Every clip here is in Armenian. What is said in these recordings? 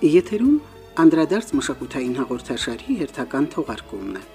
Եթերում անդրադարձ մշակութային հաղորդաշարի հերթական թողարկումն է։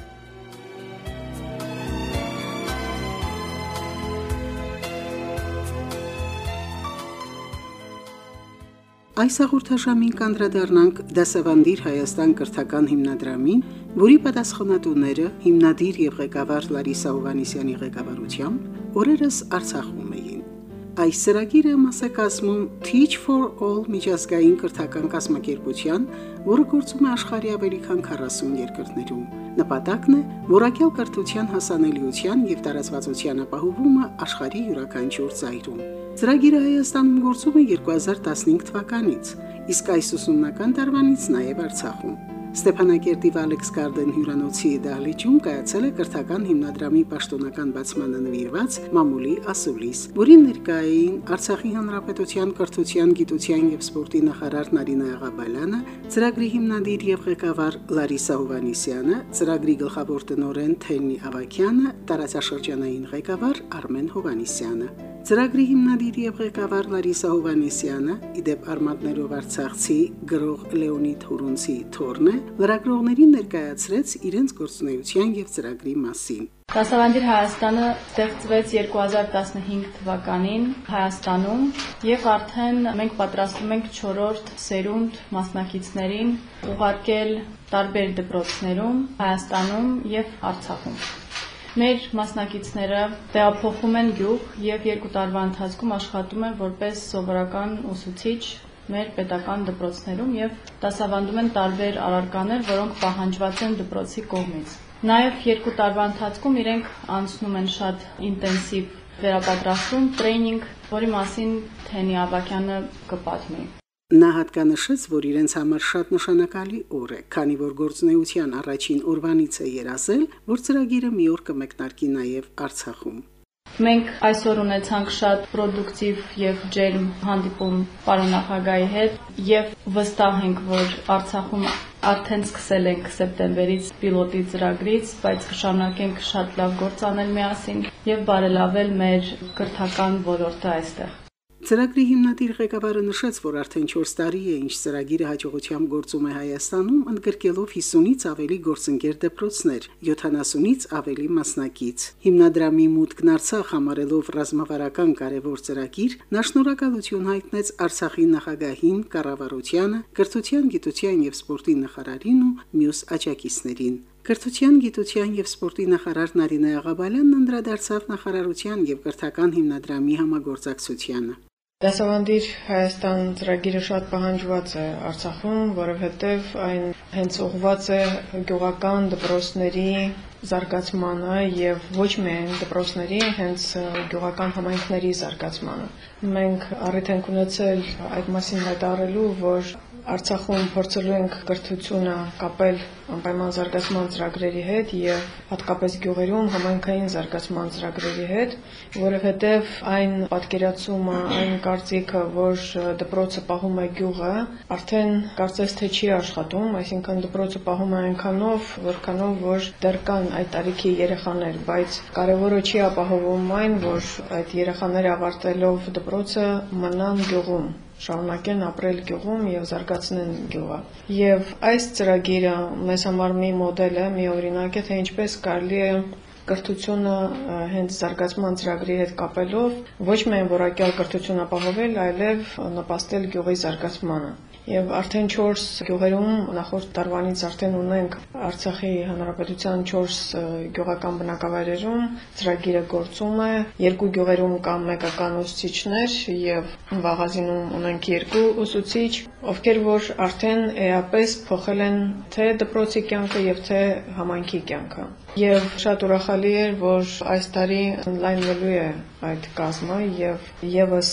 Այս հաղորդաշարին կանդրադառնանք Դասավանդիր Հայաստան կրթական հիմնադրամին, որի պատասխանատուները հիմնադիր եւ ղեկավար Լարիսա Հովհաննիսյանի ղեկավարությամբ օրերս Արցախում էին։ Այս ծրագիրը մաս է կազմում Teach for All միջազգային կրթական կազմակերպության, որը գործում է աշխարհի ավելի քան 40 երկրներում։ Նպատակն է որակյալ կրթության հասանելիության եւ տարածվածության ապահովումը աշխարհի յուրաքանչյուր ծայրում։ Ծրագիրը Հայաստանում գործում է 2015 թվականից, իսկ այս ուսումնական տարվանից նաև Արցախում։ Ստեփանակերտի Ալեքս Գարդեն հյուրանոցի դահլիճում կայացել է կրթական հիմնադրամի պաշտոնական բացմանը նվիրված մամուլի ասուլիս, որին ներկա էին Արցախի Հանրապետության կրթության, գիտության եւ սպորտի նախարար Նարինե Աղաբալյանը, ծրագրի հիմնադիր եւ ղեկավար Լարիսա Հովհաննիսյանը, ծրագրի գլխավոր տնօրեն Թեննի Ավակյանը, տարածաշրջանային ղեկավար Արմեն Հովհաննիսյանը։ Ծրագրի հիմնադիր եւ ղեկավար Լարիսա Հովհաննիսյանը, իդեպ արմատներով Արցախցի գրող Լեոնիդ Հուրունցի թորն է, լրագրողներին ներկայացրեց իրենց գործունեության եւ ծրագրի մասին։ Դասավանդիր Հայաստանը ստեղծվեց 2015 թվականին Հայաստանում եւ արդեն մենք պատրաստվում ենք 4-րդ սերունդ մասնակիցներին ուղարկել տարբեր դպրոցներում Հայաստանում եւ Արցախում։ Մեր մասնակիցները տեղափոխվում են գյուղ եւ 2 տարվա ընթացքում աշխատում են որպես սովորական ուսուցիչ մեր պետական դպրոցներում եւ դասավանդում են տարբեր առարկաներ, որոնք պահանջված են դպրոցի կողմից։ Նաեւ 2 տարվա ընթացքում իրենք անցնում են շատ ինտենսիվ վերապատրաստում, տրեյնինգ, որի մասին Թենի Ավակյանը կպատմի։ Նա հատկանշեց, որ իրենց համար շատ նշանակալի օր է, քանի որ գործունեության առաջին օրվանից է երազել, որ ծրագիրը մի օր կմեկնարկի նաև Արցախում։ Մենք այսօր ունեցանք շատ պրոդուկտիվ եւ ջերմ հանդիպում պարոն նախագահի հետ եւ վստահ ենք, որ Արցախում արդեն սկսել ենք սեպտեմբերից պիլոտի ծրագրից, բայց կշարունակենք շատ լավ գործ անել միասին եւ բարելավել մեր կրթական ոլորտը այստեղ։ Ծրագրի հիմնադիր ղեկավարը նշեց, որ արդեն 4 տարի է, ինչ ծրագիրը հաջողությամբ գործում է Հայաստանում, ընդգրկելով 50-ից ավելի գործընկեր դպրոցներ, 70-ից ավելի մասնակից։ Հիմնադրամի մուտքն Արցախ համարելով ռազմավարական կարևոր ծրագիր, նա շնորհակալություն հայտնեց Արցախի նախագահին, կառավարությանը, կրթության, գիտության եւ սպորտի նախարարին ու մյուս աջակիցներին։ Կրթության, գիտության եւ սպորտի նախարար Նարինե Աղաբալյանն անդրադարձավ նախարարության եւ կրթական հիմնադրամի համագործակցությանը։ Դասավանդիր Հայաստան ծրագիրը շատ պահանջված է Արցախում, որովհետև այն հենց ուղղված է գյուղական դպրոցների զարգացմանը եւ ոչ միայն դպրոցների, հենց գյուղական համայնքների զարգացմանը։ Մենք առիթ ենք ունեցել այդ մասին հայտարարելու, որ Արցախում փորձելու ենք կրթությունը կապել անպայման զարգացման ծրագրերի հետ եւ հատկապես գյուղերում համայնքային զարգացման ծրագրերի հետ, որովհետեւ այն պատկերացումը, այն կարծիքը, որ դպրոցը պահում է գյուղը, արդեն կարծես թե չի աշխատում, այսինքն դպրոցը պահում է այնքանով, որքանով որ դեռ կան այդ տարիքի երեխաներ, բայց կարևորը չի ապահովում այն, որ այդ երեխաները ավարտելով դպրոցը մնան գյուղում, շարունակեն ապրել գյուղում եւ զարգացնեն գյուղը։ Եվ այս ծրագիրը մեզ համար մի մոդել է, մի օրինակ է, թե ինչպես կարելի է կրթությունը հենց զարգացման ծրագրի հետ կապելով ոչ միայն որակյալ կրթություն ապահովել, այլև նպաստել գյուղի զարգացմանը։ Եվ արդեն 4 գյուղերում նախորդ տարվանից արդեն ունենք Արցախի Հանրապետության 4 գյուղական բնակավայրերում ծրագիրը գործում է, 2 գյուղերում կա մեկական ուսուցիչներ եւ Վաղազինում ունենք 2 ուսուցիչ, ովքեր որ արդեն էապես փոխել են թե դպրոցի կյանքը եւ թե համայնքի կյանքը։ Եվ շատ ուրախալի էր, որ այս տարի ընդլայնվելու է այդ կազմը եւ եւս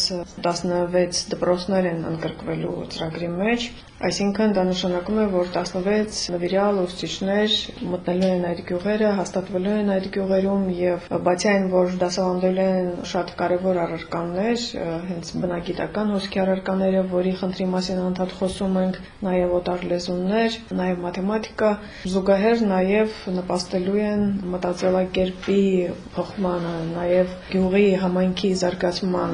16 դպրոցներ են ընդգրկվելու ծրագրի մեջ, այսինքն դա նշանակում է, որ 16 նվիրյալ ուսուցիչներ մտնելու են այդ գյուղերը, հաստատվելու են այդ գյուղերում եւ բացի այն, որ դասավանդելու են շատ կարեւոր առարկաներ, հենց բնագիտական հոսքի առարկաները, որի խնդրի մասին անդադ խոսում ենք, նաեւ օտար լեզուներ, նաեւ մաթեմատիկա, զուգահեռ նաեւ նպաստելու են մտածելակերպի փոխմանը, նաեւ գյուղի համայնքի զարգացմանը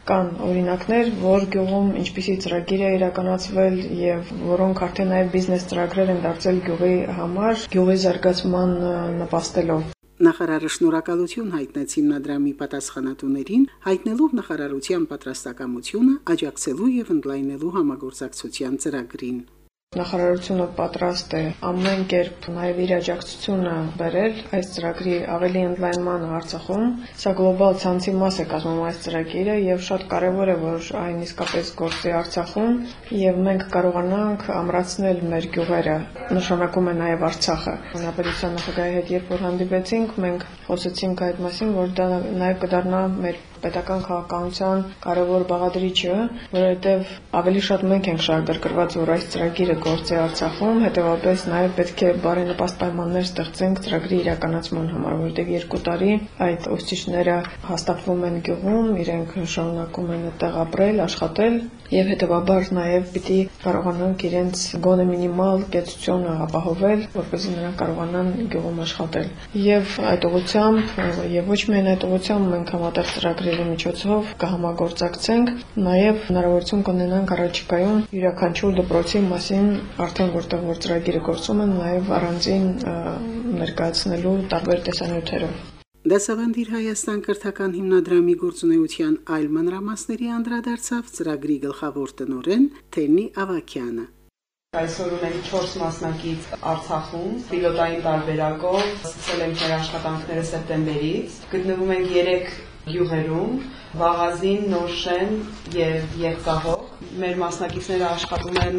Կան օրինակներ, որ գյուղում ինչպիսի ծրագիր է իրականացվել եւ որոնք արդեն նաև բիզնես ծրագրեր են դարձել գյուղի համար, գյուղի զարգացման նպաստելով։ Նախարարը շնորհակալություն հայտնեց հիմնադրամի պատասխանատուներին, հայտնելով նախարարության պատրաստակամությունը աջակցելու եւ ընդլայնելու համագործակցության ծրագրին։ Նախարարությունը պատրաստ է ամեն կերպ նաև իր աջակցությունը բերել այս ծրագրի ավելի ընդլայնմանը Արցախում։ Սա գլոբալ ցանցի մաս է կազմում այս ծրագիրը եւ շատ կարեւոր է, որ այն իսկապես գործի Արցախում եւ մենք կարողանանք ամրացնել մեր գյուղերը։ Նշանակում է նաև Արցախը։ Հանրապետության նախագահի հետ երբ որ հանդիպեցինք, մենք խոսեցինք այդ մասին, որ դա նաև կդառնա մեր պետական քաղաքականության կարևոր բաղադրիչը, որովհետև ավելի շատ մենք ենք շահագրգռված, որ այս ծրագիրը գործի Արցախում, հետևաբար նաև պետք է բարենպաստ պայմաններ ստեղծենք ծրագրի իրականացման համար, որովհետև 2 տարի այդ ուսուցիչները հաստատվում են գյուղում, իրենք շարունակում են այդտեղ ապրել, աշխատել եւ հետևաբար նաև պիտի կարողանանք իրենց գոնե մինիմալ կեցությունը ապահովել, որպեսզի նրանք կարողանան գյուղում աշխատել։ Եվ այդ ուղղությամբ եւ ոչ միայն այդ ուղղությամբ մենք համատեղ ծրագրերի միջոցով կհամագործակցենք, նաև հնարավորություն կունենանք առաջիկայում յուրաքանչյուր դպրոցի մասին արդեն որտեղ որ ծրագիրը գործում են, նաև առանձին ներկայացնելու տարբեր տեսանյութերով։ Դասավանդիր Հայաստան կրթական հիմնադրամի գործունեության այլ մանրամասների անդրադարձավ ծրագրի գլխավոր տնօրեն Թենի Ավակյանը։ Այսօր ունենք 4 մասնակից Արցախում, պիլոտային տարբերակով սկսել ենք մեր աշխատանքները սեպտեմբերից։ Գտնվում ենք 3 գյուղերում՝ Վաղազին, Նորշեն եւ Եղցահող։ Մեր մասնակիցները աշխատում են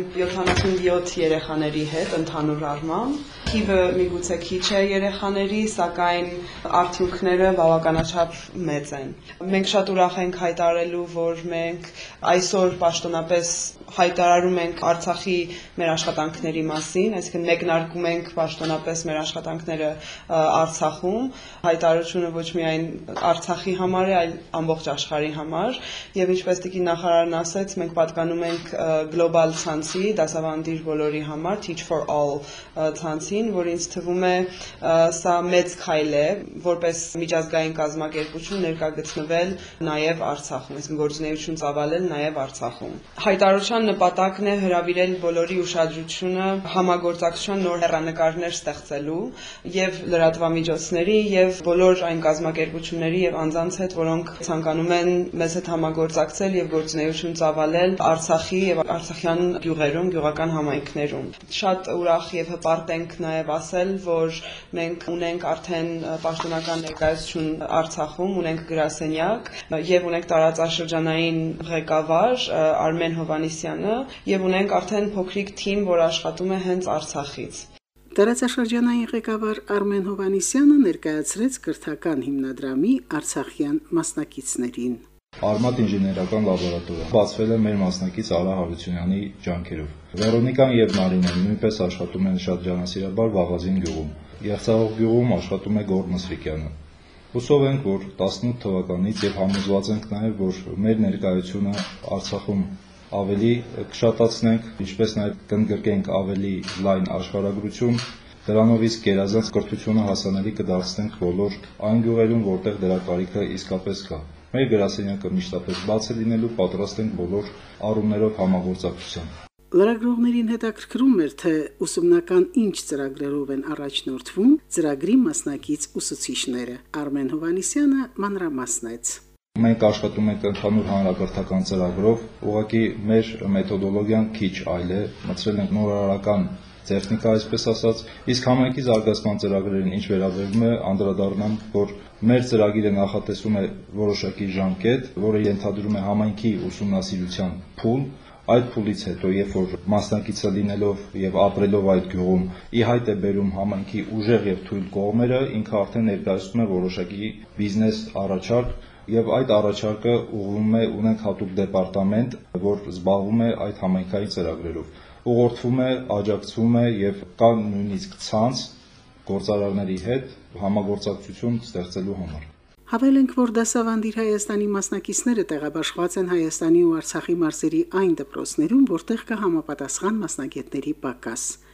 77 երեխաների հետ ընդհանուր առմամբ։ Թիվը միգուցե քիչ է երեխաների, սակայն արդյունքները բավականաչափ մեծ են։ Մենք շատ ուրախ ենք հայտարարելու, որ մենք այսօր պաշտոնապես հայտարարում ենք Արցախի մեր աշխատանքների մասին, այսինքն մեկնարկում ենք պաշտոնապես մեր աշխատանքները Արցախում։ Հայտարարությունը ոչ միայն Արցախի համար է, այլ ամբողջ աշխարհի համար, եւ ինչպես տիկին նախարարն ասաց, մենք պատկանում ենք գլոբալ ցանցի, դասավանդիր բոլորի համար, Teach for All ցանցին, որ ինձ թվում է սա մեծ քայլ է, որպես միջազգային կազմակերպություն ներկայացնել նաեւ Արցախում, այսինքն գործունեություն ծավալել նաեւ Արցախում։ Հայտարարության նպատակն է հրավիրել բոլորի ուշադրությունը համագործակցության նոր հեռանկարներ ստեղծելու եւ լրատվամիջոցների եւ բոլոր այն կազմակերպությունների եւ անձանց հետ, որոնք ցանկանում են մեզ հետ համագործակցել եւ գործունեություն ծավալել Արցախի եւ արցախյան գյուղերում, գյուղական համայնքներում։ Շատ ուրախ եւ հպարտ ենք նաեւ ասել, որ մենք ունենք արդեն պաշտոնական ներկայացություն Արցախում, ունենք գրասենյակ եւ ունենք տարածաշրջանային ղեկավար Արմեն Հովհաննիսյանը եւ ունենք արդեն փոքրիկ թիմ, որ աշխատում է հենց Արցախից։ Տարածաշրջանային ղեկավար Արմեն Հովհաննիսյանը ներկայացրեց կրթական հիմնադրամի արցախյան մասնակիցներին։ Արմատ ինժեներական լաբորատորիա բացվել է մեր մասնակից Արա Հարությունյանի ջանքերով։ Վերոնիկան եւ Նարինեն նույնպես աշխատում են շատ ջանասիրաբար Վաղազին գյուղում։ Եղցահող գյուղում աշխատում է Գոռ Մսրիկյանը։ Հուսով ենք, որ 18 թվականից եւ համոզված ենք նաեւ, որ մեր ներկայությունը Արցախում ավելի կշատացնենք, ինչպես նաեւ կընդգրկենք ավելի լայն աշխարհագրություն, դրանով իսկ գերազանց կրթությունը հասանելի կդարձնենք բոլոր այն գյուղերում, որտեղ դրա կարիքը իսկապես կա։ Մեր գրասենյակը միշտապես բաց է լինելու, պատրաստ ենք բոլոր առումներով համագործակցության։ Լրագրողներին հետաքրքրում էր, թե ուսումնական ինչ ծրագրերով են առաջնորդվում ծրագրի մասնակից ուսուցիչները։ Արմեն Հովհաննիսյանը մանրամասնեց։ Մենք աշխատում ենք ընդհանուր հանրակրթական ծրագրով, ուղղակի մեր մեթոդոլոգիան քիչ այլ է, մտցրել ենք նորարարական տեխնիկա, այսպես ասած, իսկ համայնքի զարգացման ծրագրերին ինչ վերաբերում է, անդրադառնամ, որ մեր ծրագիրը նախատեսում է որոշակի ժամկետ, որը ենթադրում է համայնքի ուսումնասիրության փուլ։ Այդ փուլից հետո, երբ որ մասնակիցը լինելով եւ ապրելով այդ գյուղում, ի հայտ է բերում համայնքի ուժեղ եւ թույլ կողմերը, ինքը արդեն ներկայացնում է որոշակի բիզնես առաջարկ եւ այդ առաջարկը ուղղվում է, ունենք հատուկ դեպարտամենտ, որ զբաղվում է այդ համայնքային ծրագրերով, ուղղորդվում է, աջակցվում է եւ կա նույնիսկ ցանց գործարարների հետ համագործակցություն ստեղծելու համար։ Հավելենք, որ դասավանդիր Հայաստանի մասնակիցները տեղաբաշխված են Հայաստանի ու Արցախի մարզերի այն դպրոցներում, որտեղ կա համապատասխան մասնագետների պակաս։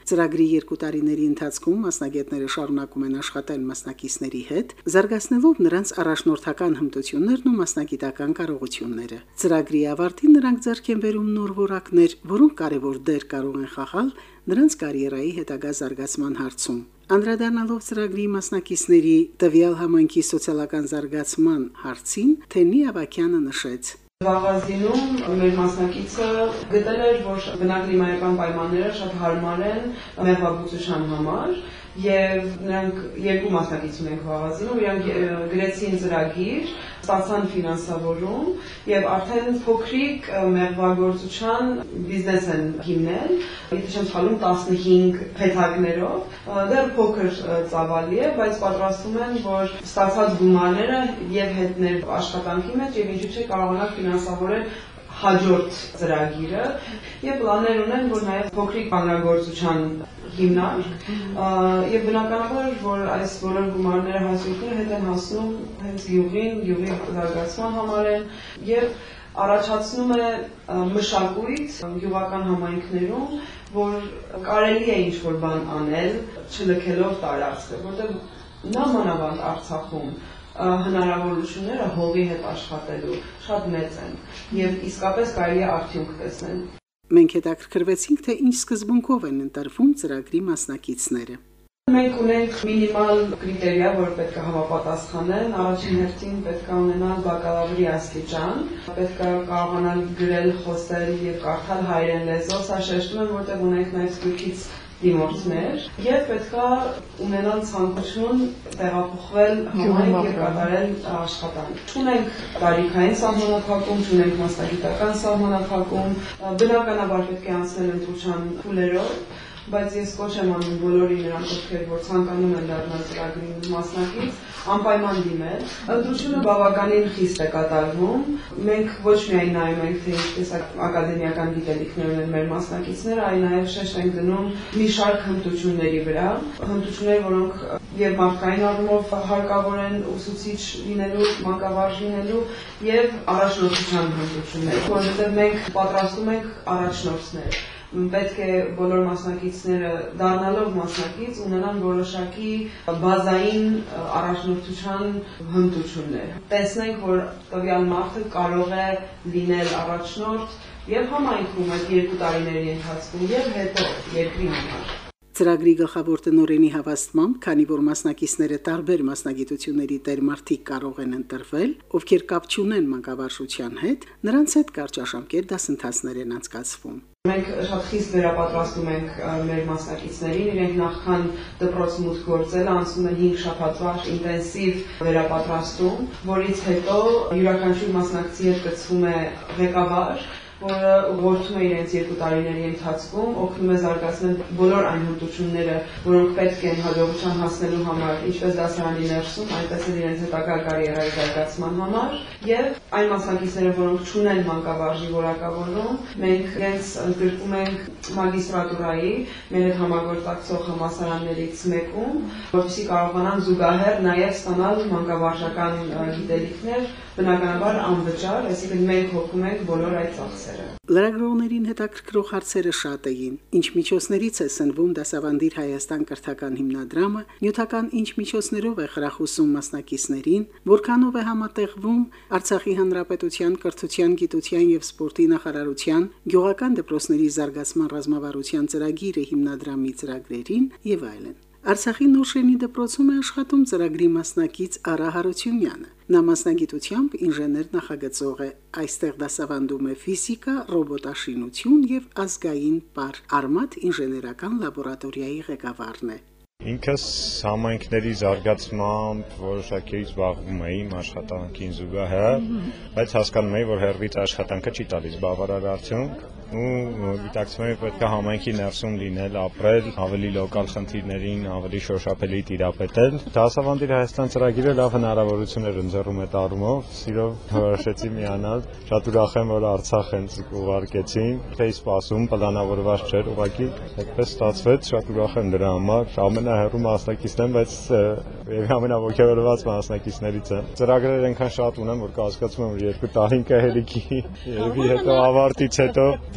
Ծրագրի 2 տարիների ընթացքում մասնագետները շարունակում են աշխատել մասնակիցների հետ, զարգացնելով նրանց առաջնորդական հմտություններն ու մասնագիտական կարողությունները։ Ծրագրի ավարտին նրանք ձեռք են բերում նոր որակներ, որոնք կարևոր դեր կարող են խաղալ նրանց կարիերայի հետագա զարգացման հարցում։ Անդրադառնալով ծրագրի մասնակիցների տվյալ համայնքի սոցիալական զարգացման հարցին, Թենի Ավակյանը նշեց. Վաղազինում մեր մասնակիցը գտել էր, որ բնակլիմայական պայմանները շատ հարմար են մեղվաբուծության համար եւ նրանք 2 մասնակից ունենք Վաղազինում, իրանք գրեցին ծրագիր, ստացան ֆինանսավորում եւ արդեն փոքրիկ մեղվագործության բիզնես են հիմնել, եթե չեմ սխալվում 15 փեթակներով, դեռ փոքր ծավալի է, բայց պատրաստում են, որ ստացած գումարները եւ հետներ աշխատանքի մեջ եւ ինչու՞ չէ կարողանալ ֆինանսավորել հաջորդ ծրագիրը եւ պլաններ ունեն, որ նաեւ փոքրիկ բանագործության հիմնարկ եւ բնականաբար որ այս բոլոր գումարները հասույթները հետ են հասնում հենց գյուղի զարգացման համար են եւ առաջացնում է մշակույթ գյուղական համայնքներում, որ կարելի է ինչ-որ բան անել, չլքելով տարածքը, որտեղ նամանավանդ Արցախում հնարավորությունները հողի հետ աշխատելու շատ մեծ են եւ իսկապես կարելի է արդյունք տեսնել։ Մենք հետաքրքրվեցինք, թե ինչ սկզբունքով են ընտրվում ծրագրի մասնակիցները։ Մենք ունենք մինիմալ կրիտերիա, որ պետք է համապատասխանեն, առաջին հերթին պետք է ունենալ բակալավրի աստիճան, պետք է կարողանալ գրել, խոսել եւ կարդալ հայերեն լեզվով, սա շեշտում եմ, որտեղ ունենք նաեւ սպյուրքից դիմորդներ եւ պետք է ունենալ ցանկություն տեղափոխվել համայնք եւ կատարել աշխատանք։ Չունենք տարիքային սահմանափակում, չունենք մասնագիտական սահմանափակում, բնականաբար պետք է անցնել ընտրության փուլերով, բայց ես կոչ եմ անում բոլորին նրանց, ովքեր որ ցանկանում են դառնալ ծրագրի մասնակից, անպայման դիմել։ Ընտրությունը բավականին խիստ է կատարվում։ Մենք ոչ միայն նայում ենք, թե ինչպես ակադեմիական գիտելիքներ ունեն մեր մասնակիցները, այլ նաև շեշտ ենք դնում մի շարք հմտությունների վրա, հմտություններ, որոնք եւ մարդկային առումով հարկավոր են ուսուցիչ լինելու, մանկավարժ լինելու եւ առաջնորդության հմտություններ, որովհետեւ մենք պատրաստում ենք առաջնորդներ։ Պետք է բոլոր մասնակիցները դառնալով մասնակից ունենան որոշակի բազային առաջնորդության հմտություններ։ Տեսնենք, որ տվյալ մարդը կարող է լինել առաջնորդ եւ համայնքում այդ 2 տարիների ընթացքում եւ հետո երկրի համար։ Ծրագրի գլխավոր տնօրենի հավաստմամբ, քանի որ մասնակիցները տարբեր մասնագիտությունների տերմարտիկ կարող են ընտրվել, ովքեր կապ չունեն մանկավարժության հետ, նրանց հետ կարճաշամկետ դասընթացներ են անցկացվում։ Մենք շատ խիստ վերապատրաստում ենք մեր մասնակիցներին, իրենք նախքան դպրոց մուտք գործելը անցնում են 5 շաբաթվա ինտենսիվ վերապատրաստում, որից հետո յուրաքանչյուր մասնակցի հետ կցվում է ղեկավար, որը ուղղորդում է իրենց 2 տարիների ընթացքում, օգնում է զարգացնել բոլոր այն հմտությունները, որոնք պետք են հաջողության հասնելու համար, ինչպես դասարանի ներսում, այնպես էլ իրենց հետագա կարիերայի զարգացման համար, եւ այն մասնակիցները, որոնք չունեն մանկավարժի որակավորում, մենք իրենց ընդգրկում ենք մագիստրատուրայի մեր հետ համագործակցող համալսարաններից մեկում, որպեսզի կարողանան զուգահեռ նաեւ ստանալ մանկավարժական գիտելիքներ, բնականաբար անվճար, այսինքն մենք հոգում ենք բոլոր այդ ծախսերը։ Լրագրողներին հետաքրքրող հարցերը շատ էին։ Ինչ միջոցներից է սնվում Դասավանդիր Հայաստան կրթական հիմնադրամը, նյութական ինչ միջոցներով է խրախուսում մասնակիցներին, որքանով է համատեղվում Արցախի Հանրապետության կրթության, գիտության եւ սպորտի նախարարության գյուղական դպրոցների զարգացման ռազմավարության ծրագիրը հիմնադրամի ծրագրերին եւ այլն։ Արցախի Նորշենի դպրոցում է աշխատում ծրագրի մասնակից Արա Հարությունյանը։ Նա մասնագիտությամբ ինժեներ նախագծող է։ Այստեղ դասավանդում է ֆիզիկա, ռոբոտաշինություն եւ ազգային պար։ Արմաթ ինժեներական լաբորատորիայի ղեկավարն է։ Ինքս համայնքների զարգացմամբ որոշակի զբաղվում էի աշխատանքին զուգահեռ, բայց հասկանում էի, որ հերվից աշխատանքը չի տալիս բավարար արդյունք ու գիտակցում եմ պետք է համայնքի ներսում լինել, ապրել, ավելի լոկալ խնդիրներին ավելի շոշափելի տիրապետել։ Դասավանդիր Հայաստան ծրագիրը լավ հնարավորություններ ընձեռում է տարումով, սիրով որոշեցի միանալ։ Շատ ուրախ եմ, որ Արցախ հենց ուղարկեցին, թե սպասում պլանավորված չէր, ուղղակի այդպես ստացվեց, շատ ուրախ եմ դրա համար։ Ամենահեռու մասնակիցն եմ, բայց եւ ամենաոգևորված մասնակիցներից եմ։ Ծրագրեր այնքան շատ ունեմ, որ կասկածում եմ, որ 2 տարին կհերիքի, երևի հետո ավարտից հետո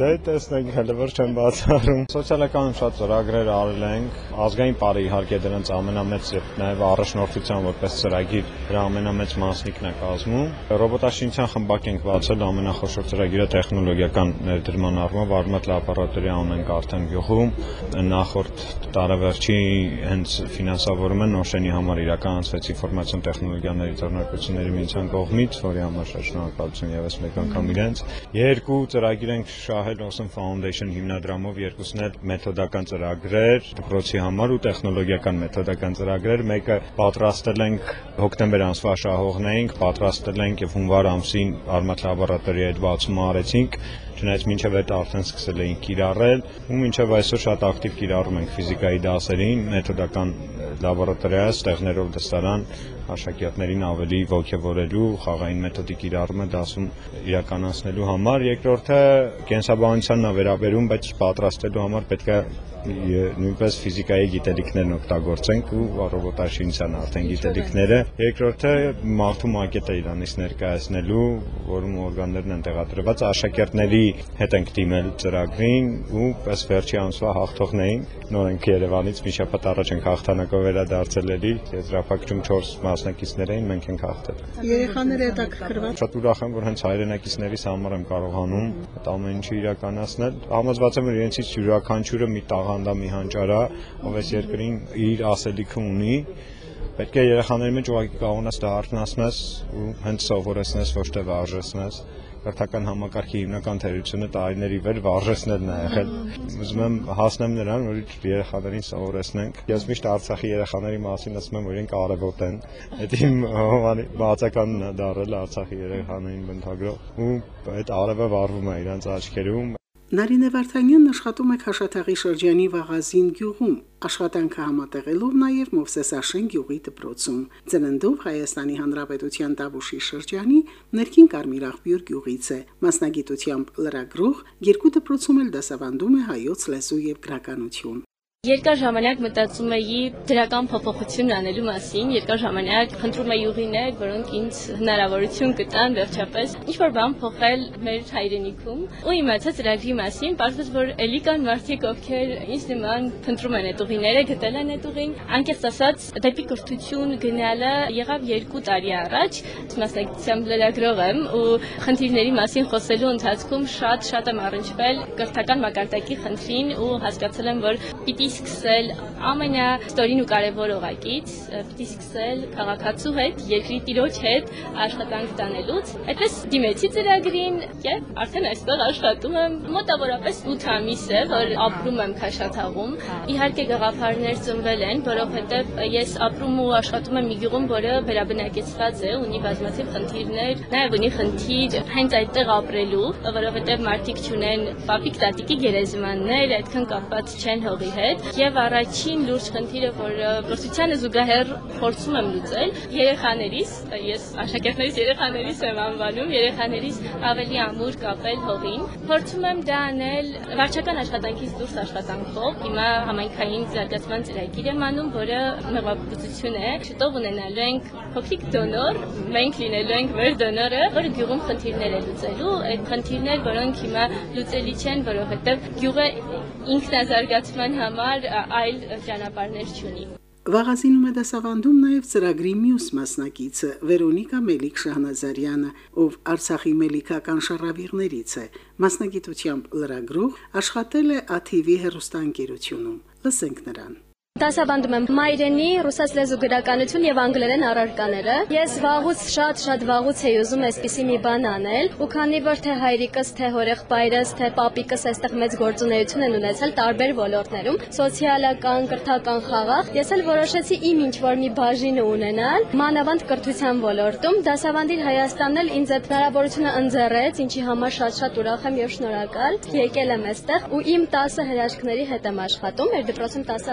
Դե տեսնենք հələ որ չեմ բացառում։ Սոցիալական շատ ծրագրեր արել ենք, ազգային պարի իհարկե դրանց ամենամեծ եւ նաեւ առաջնորդության որպես ծրագիր դրա ամենամեծ մասնիկն է կազմում։ Ռոբոտաշինության խմբակ ենք բացել, ամենախոշոր ծրագիրը տեխնոլոգիական ներդրման առումով արմատ լաբորատորիա ունենք արդեն գյուղում։ Նախորդ տարեվերջի հենց ֆինանսավորումը Նոշենի համար իրականացվեց ինֆորմացիոն տեխնոլոգիաների ձեռնարկությունների միության կողմից, որի համար շատ շնորհակալություն եւս մեկ անգամ իրենց։ Երկու ծրագիր ենք շահել Awesome Foundation հիմնադրամով, երկուսն էլ մեթոդական ծրագրեր դպրոցի համար ու տեխնոլոգիական մեթոդական ծրագրեր։ Մեկը պատրաստել ենք հոկտեմբեր ամսվա շահողն էինք, պատրաստել ենք եւ հունվար ամսին արմատ լաբորատորիայի հետ բացումը արեցինք։ Չնայած մինչև այդ արդեն սկսել էինք կիրառել ու մինչև այսօր շատ ակտիվ կիրառում ենք ֆիզիկայի դասերին, մեթոդական լաբորատորիա, ստեղներով դստարան աշակերտներին ավելի ողջևորելու, խաղային մեթոդի կիրառումը դասում իրականացնելու համար։ Երկրորդը կենսաբանությանն է վերաբերում, բայց պատրաստելու համար պետք է նույնպես ֆիզիկայի գիտելիքներն օգտագործենք ու ռոբոտաշինության արդեն գիտելիքները։ Երկրորդը մարդու մակետը Իրանից ներկայացնելու, որում օրգաններն են տեղադրված, աշակերտների հետ ենք դիմել ծրագրին ու պես վերջի ամսվա հաղթողն էինք։ Նոր ենք Երևանից, մի շաբաթ առաջ ենք հաղթանակով վերադարձել էլի, եզրափակչում 4 մասնակիցներ էին, մենք ենք հաղթել։ Երեխաները հետաքրքրված։ Շատ ուրախ եմ, որ հենց հայրենակիցներիս համար եմ կարողանում այդ ամեն ինչը իրականացնել։ Համոզված եմ, որ իրենցից յուրաքանչյուրը մի տաղանդա, մի հանճարա, ով այս երկրին իր ասելիքը ունի։ Պետք է երեխաների մեջ ուղղակի կարողանաս դա արթնացնես ու հենց սովորեցնես, ոչ թե վարժեցնես։ Կրթական համակարգի հիմնական թերությունը տարիների վեր վարժեցնելն է եղել։ Ուզում եմ հասնեմ նրան, որ երեխաներին սովորեցնենք։ Ես միշտ Արցախի երեխաների մասին ասում եմ, որ իրենք արևոտ են։ Այդ իմ բացականն է դարել Արցախի երեխաներին բնթագրող ու այդ արևը վառվում է իրանց աչքերում։ Նարինե Վարդանյանն աշխատում է Քաշաթաղի շրջանի Վաղազին գյուղում, աշխատանքը համատեղելով նաև Մովսես Աշեն գյուղի դպրոցում։ Ծննդով Հայաստանի Հանրապետության Տավուշի շրջանի Ներքին Կարմիր աղբյուր գյուղից է։ Մասնագիտությամբ լրագրող, երկու դպրոցում էլ դասավանդում է հայոց լեզու եւ գրականություն։ Երկար ժամանակ մտածում էի դրական փոփոխություն անելու մասին, երկար ժամանակ խնդրում էի ուղիներ, որոնք ինձ հնարավորություն կտան վերջապես ինչ-որ բան փոխել մեր հայրենիքում, ու իմացա ծրագրի մասին, պարզվեց, որ էլի կան մարդիկ, ովքեր ինձ նման փնտրում են այդ ուղիները, գտել են այդ ուղին, անկեղծ ասած, դեպի կրթություն գնալը եղավ 2 տարի առաջ, մասնագիտությամբ լրագրող եմ ու խնդիրների մասին խոսելու ընթացքում շատ եմ առնչվել կրթական մակարդակի խնդրին ու հասկացել եմ, որ պիտի սկսել ամենաստորին ու կարևոր օղակից, պիտի սկսել քաղաքացու հետ, երկրի տիրոջ հետ աշխատանք տանելուց։ Այդպես դիմեցի ծրագրին եւ արդեն այստեղ աշխատում եմ մոտավորապես 8 ամիս է, որ ապրում եմ Քաշաթաղում։ Իհարկե գաղափարներ ծնվել են, որովհետեւ ես ապրում ու աշխատում եմ մի գյուղում, որը վերաբնակեցված է, ունի բազմաթիվ խնդիրներ, նաեւ ունի խնդիր հենց այդտեղ ապրելու, որովհետեւ մարդիկ չունեն պապիկ տատիկի գերեզմաններ, այդքան կապված չեն հողի հետ։ Եվ առաջին լուրջ խնդիրը, որ կրթությանը զուգահեռ փորձում եմ լուծել, երեխաներիս, ես աշակերտներիս երեխաներիս եմ անվանում, երեխաներիս ավելի ամուր կապել հողին։ Փորձում եմ դա անել վարչական աշխատանքից դուրս աշխատանքով։ Հիմա համայնքային զարգացման ծրագիր եմ անում, որը մեղվաբուծություն է։ Շուտով ունենալու ենք փոքրիկ դոնոր, մենք լինելու ենք մեր դոնորը, որը գյուղում խնդիրներ է լուծելու, այդ խնդիրներ, որոնք հիմա լուծելի չեն, որովհետև գյուղը ինքնազարգացման համար այլ ճանապարհներ չունի։ Վաղազինում է դասավանդում նաև ծրագրի մյուս մասնակիցը Վերոնիկա Մելիք-Շահնազարյանը, ով Արցախի մելիքական շռավիղներից է, մասնագիտությամբ լրագրող, աշխատել է ATV հեռուստաընկերությունում։ Լսենք նրան։ Դասավանդում եմ մայրենի, ռուսաց լեզու գրականություն եւ անգլերեն առարկաները։ Ես վաղուց շատ վաղուց էի ուզում այսպիսի մի բան անել, ու քանի որ թե հայրիկս, թե հորեղբայրս, թե պապիկս այստեղ մեծ գործունեություն են ունեցել տարբեր ոլորտներում, սոցիալական, կրթական, խաղաղ, ես էլ որոշեցի իմ ինչ-որ մի բաժինը ունենալ, մանավանդ կրթության ոլորտում։ Դասավանդիր Հայաստանն էլ ինձ այդ հնարավորությունը ընձեռեց, ինչի համար շատ ուրախ եմ եւ շնորհակալ։ Եկել եմ այստեղ ու իմ 10 հրաշքների հետ եմ աշխատում, մեր դպրոցում 10 աշակերտ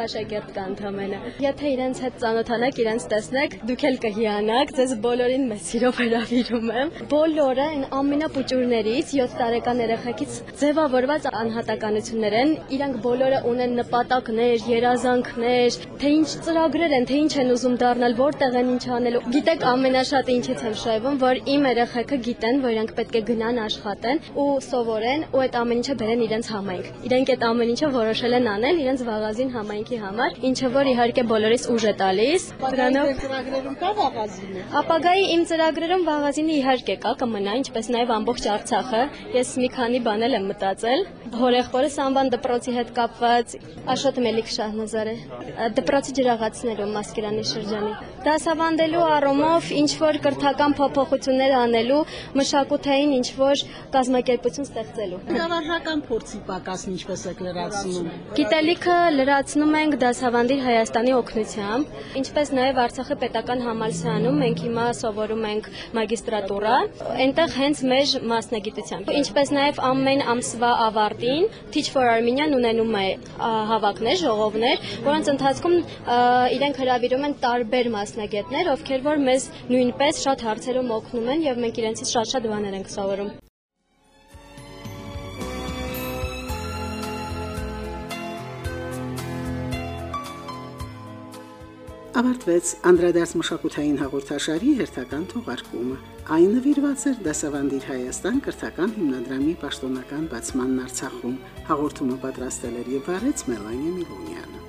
Կանթամենը։ Եթե իրենց հետ ծանոթանաք, իրենց տեսնեք, դուք էլ կհիանաք, ձեզ բոլորին մեծ սիրով հրավիրում եմ։ Բոլորը այն ամենապուճուրներից 7 տարեկան երեխեքից ձևավորված անհատականություններ են, իրանք բոլորը ունեն նպատակներ, երազանքներ, թե ինչ ծրագրեր են, թե ինչ են ուզում դառնալ, որտեղ են ինչ անելու։ Գիտեք, ամենաշատը ինչից եմ շայվում, որ իմ երեխեքը գիտեն, որ իրանք պետք է գնան աշխատեն ու սովորեն ու այդ ամեն ինչը բերեն իրենց համայնք։ Իրանք այդ ամեն ինչը որոշել են անել իրենց վաղազին համայնքի համար, ինչը որ իհարկե բոլորիս ուժ է տալիս։ Դրանով ծրագրերում կա վաղազինը։ Ապագայի իմ ծրագրերում վաղազինը իհարկե կա, կմնա, ինչպես նաև ամբողջ Արցախը։ Ես մի քանի բան եմ մտածել։ Հորեղբորս անվան դպրոցի հետ կապված Աշոտ Մելիք Շահնազարը, դպրոցի ջրաղացներում Մասկերանի շրջանի։ Դասավանդելու առումով ինչ որ կրթական փոփոխություններ անելու, մշակութային ինչ որ կազմակերպություն ստեղծելու։ Գավառական փորձի պակասն ինչպես եք լրացնում։ Գիտելիքը լրացնում ենք դասավանդիր Հայաստանի օգնությամբ, ինչպես նաև Արցախի պետական համալսարանում մենք հիմա սովորում ենք մագիստրատուրա, այնտեղ հենց մեր մասնագիտությամբ։ Ինչպես նաև ամեն ամսվա ավարտին Teach for Armenian ունենում է հավաքներ, ժողովներ, որոնց ընթացքում իրենք հրավիրում են տարբեր մասնագետներ, ովքեր որ մեզ նույնպես շատ հարցերում օգնում են եւ մենք իրենցից շատ բաներ ենք սովորում։ Ավարտվեց անդրադարձ մշակութային հաղորդաշարի հերթական թողարկումը։ Այն նվիրված էր Դասավանդիր Հայաստան կրթական հիմնադրամի պաշտոնական բացմանն Արցախում։ Հաղորդումը պատրաստել էր եւ վարեց Մելանիա Միլոնյանը։